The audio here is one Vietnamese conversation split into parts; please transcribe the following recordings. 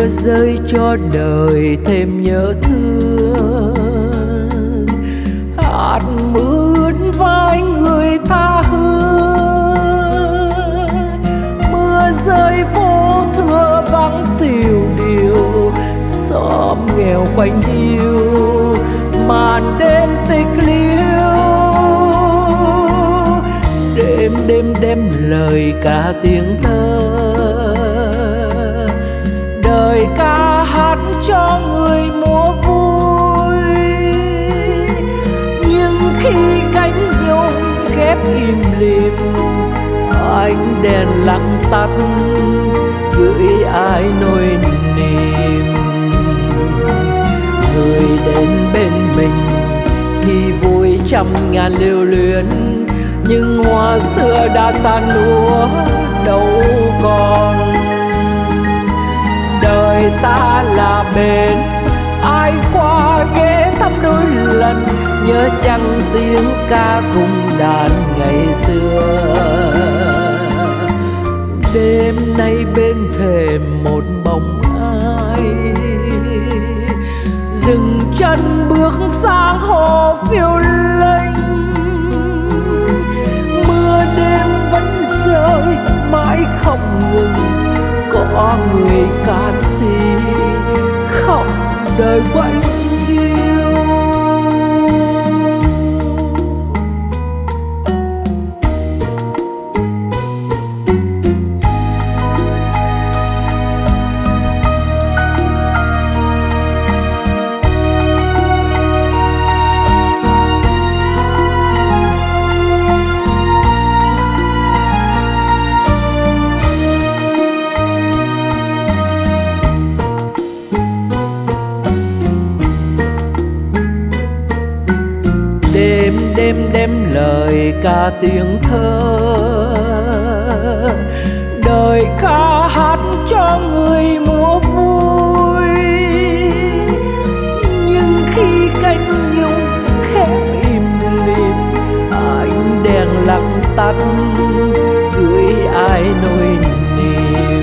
rơi cho đời thêm nhớ thương. Hạt mưa vai người tha hương, mưa rơi vô thưa vắng tiều điều, xóm nghèo quanh hiu màn đêm tịch liêu. Đêm đêm đêm lời ca tiếng thơ, đời ca hát cho người múa vui. Nhưng khi cánh nhung khép im lìm, ánh đèn lặng tắt gửi ai nỗi niềm. Người đến bên mình khi vui trăm ngàn lưu luyến, nhưng hoa xưa đã tan úa đâu còn. Đời ta là bến, ai qua ghé thăm đôi lần, nhớ chăng tiếng ca cung đàn ngày xưa. Đêm nay bên thềm một bóng ai, dừng chân bước sang hồ phiêu linh. Mưa đêm vẫn rơi mãi không ngừng, có người ca sĩ khóc đời quanh yêu. Đêm đêm lời ca tiếng thơ, đời ca hát cho người múa vui. Nhưng khi cánh nhung khép im lìm, ánh đèn lặng tắt gửi ai nỗi niềm.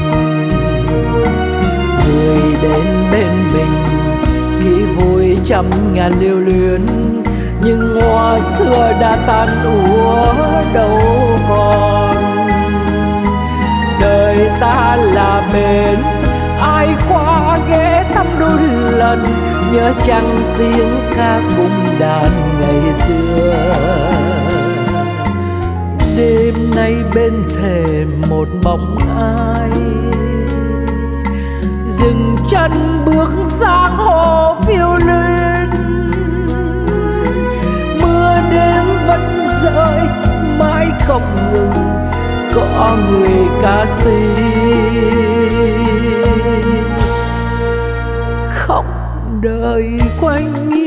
Người đến bên mình khi vui trăm ngàn lưu luyến, nhưng hoa xưa đã tan úa đâu còn. Đời ta là bến, ai qua ghé thăm đôi lần, nhớ chăng tiếng ca cung đàn ngày xưa. Đêm nay bên thềm một bóng ai, dừng chân bước sang hồ phiêu linh. Đêm vẫn rơi mãi không ngừng, có người ca sĩ khóc đời quanh